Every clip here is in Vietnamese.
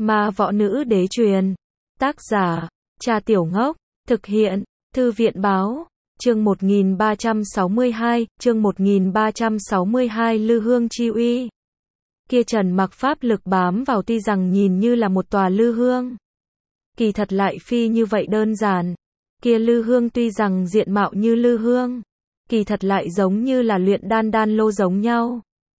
Ma võ nữ đế truyền. Tác giả, Cha Tiểu Ngốc. Thực hiện, Thư viện báo. Chương 1362, chương 1362 Lư Hương chi uy. Kia Trần Mặc pháp lực bám vào tuy rằng nhìn như là một tòa lư hương. Kỳ thật lại phi như vậy đơn giản. Kia lư hương tuy rằng diện mạo như lư hương, kỳ thật lại giống như là luyện đan lô giống nhau.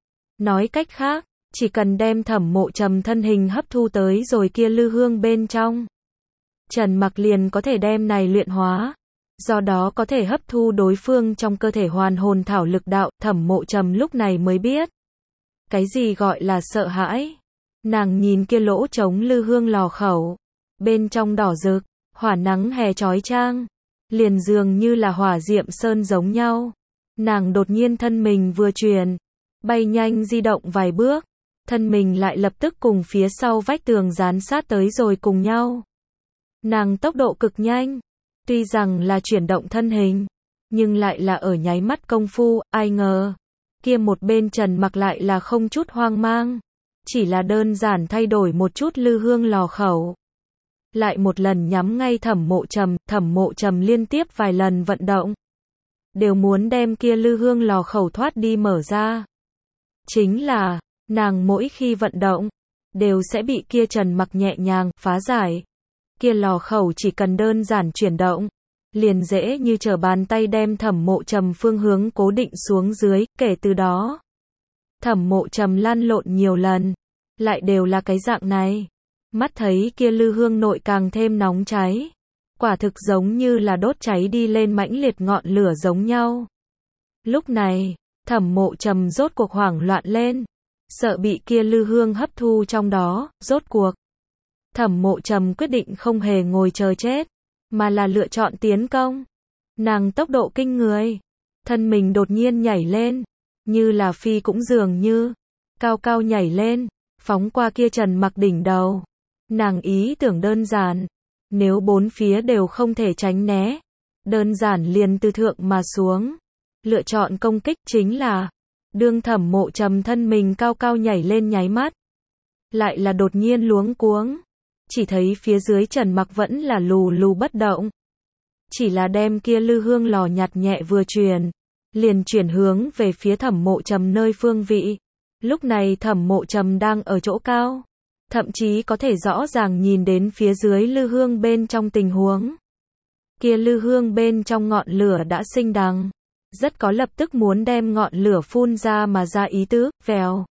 Nói cách khác, chỉ cần đem Thẩm Mộ Trầm thân hình hấp thu tới rồi kia lư hương bên trong, Trần Mặc liền có thể đem này luyện hóa, do đó có thể hấp thu đối phương trong cơ thể hoàn hồn thảo lực đạo. Thẩm Mộ Trầm lúc này mới biết cái gì gọi là sợ hãi. Nàng nhìn kia lỗ trống lư hương lò khẩu, bên trong đỏ rực, hỏa nắng hè chói chang, liền dường như là hỏa diệm sơn giống nhau. Nàng đột nhiên thân mình vừa chuyển, bay nhanh di động vài bước, thân mình lại lập tức cùng phía sau vách tường dán sát tới rồi cùng nhau. Nàng tốc độ cực nhanh, tuy rằng là chuyển động thân hình, nhưng lại là ở nháy mắt công phu. Ai ngờ, kia một bên Trần Mặc lại là không chút hoang mang, chỉ là đơn giản thay đổi một chút lư hương lò khẩu, lại một lần nhắm ngay Thẩm Mộ Trầm. Thẩm Mộ Trầm liên tiếp vài lần vận động, đều muốn đem kia lư hương lò khẩu thoát đi mở ra. Chính là, nàng mỗi khi vận động, đều sẽ bị kia Trần Mặc nhẹ nhàng phá giải. Kia lò khẩu chỉ cần đơn giản chuyển động, liền dễ như trở bàn tay đem Thẩm Mộ Trầm phương hướng cố định xuống dưới. Kể từ đó, Thẩm Mộ Trầm lăn lộn nhiều lần, lại đều là cái dạng này. Mắt thấy kia lư hương nội càng thêm nóng cháy, quả thực giống như là đốt cháy đi lên mãnh liệt ngọn lửa giống nhau. Lúc này, Thẩm Mộ Trầm rốt cuộc hoảng loạn lên, sợ bị kia lư hương hấp thu trong đó. Rốt cuộc, Thẩm Mộ Trầm quyết định không hề ngồi chờ chết, mà là lựa chọn tiến công. Nàng tốc độ kinh người, thân mình đột nhiên nhảy lên, như là phi cũng dường như, cao cao nhảy lên, phóng qua kia Trần Mặc đỉnh đầu. Nàng ý tưởng đơn giản, nếu bốn phía đều không thể tránh né, đơn giản liền từ thượng mà xuống, lựa chọn công kích. Chính là, đương Thẩm Mộ Trầm thân mình cao cao nhảy lên nháy mắt, lại là đột nhiên luống cuống, chỉ thấy phía dưới Trần Mặc vẫn là lù lù bất động, chỉ là đem kia lư hương lò nhặt nhẹ vừa truyền, liền chuyển hướng về phía Thẩm Mộ Trầm nơi phương vị. Lúc này Thẩm Mộ Trầm đang ở chỗ cao, thậm chí có thể rõ ràng nhìn đến phía dưới lư hương bên trong tình huống. Kia lư hương bên trong ngọn lửa đã sinh đằng, rất có lập tức muốn đem ngọn lửa phun ra mà ra ý tứ. Vèo,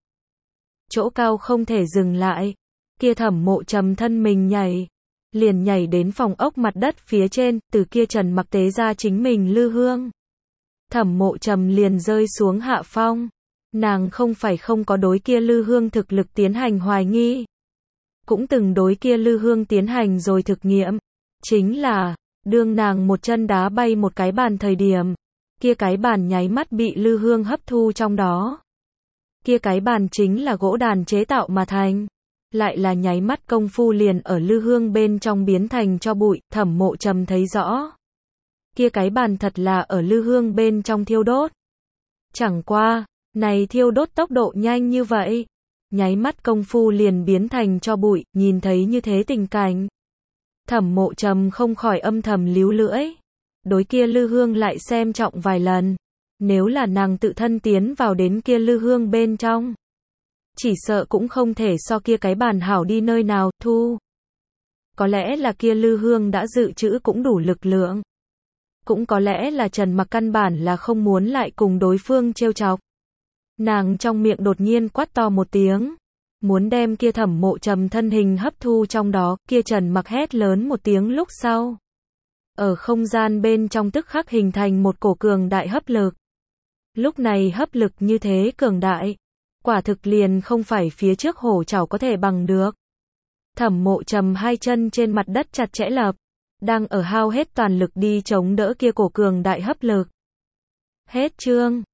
chỗ cao không thể dừng lại, kia Thẩm Mộ Trầm thân mình nhảy, liền nhảy đến phòng ốc mặt đất phía trên. Từ kia Trần Mặc tế ra chính mình lư hương, Thẩm Mộ Trầm liền rơi xuống hạ phong. Nàng không phải không có đối kia lư hương thực lực tiến hành hoài nghi, cũng từng đối kia lư hương tiến hành rồi thực nghiệm. Chính là, đương nàng một chân đá bay một cái bàn thời điểm, kia cái bàn nháy mắt bị lư hương hấp thu trong đó. Kia cái bàn chính là gỗ đàn chế tạo mà thành, lại là nháy mắt công phu liền ở lư hương bên trong biến thành tro bụi. Thẩm Mộ Trầm thấy rõ, kia cái bàn thật là ở lư hương bên trong thiêu đốt. Chẳng qua, này thiêu đốt tốc độ nhanh như vậy, nháy mắt công phu liền biến thành tro bụi. Nhìn thấy như thế tình cảnh, Thẩm Mộ Trầm không khỏi âm thầm líu lưỡi, đối kia lư hương lại xem trọng vài lần. Nếu là nàng tự thân tiến vào đến kia lư hương bên trong, chỉ sợ cũng không thể so kia cái bàn hảo đi nơi nào. Thu, có lẽ là kia lư hương đã dự trữ cũng đủ lực lượng, cũng có lẽ là Trần Mặc căn bản là không muốn lại cùng đối phương trêu chọc. Nàng trong miệng đột nhiên quát to một tiếng, muốn đem kia Thẩm Mộ Trầm thân hình hấp thu trong đó. Kia Trần Mặc hét lớn một tiếng lúc sau, ở không gian bên trong tức khắc hình thành một cổ cường đại hấp lực. Lúc này hấp lực như thế cường đại, quả thực liền không phải phía trước hổ trảo có thể bằng được. Thẩm Mộ Trầm hai chân trên mặt đất chặt chẽ lập, đang ở hao hết toàn lực đi chống đỡ kia cổ cường đại hấp lực. Hết chương.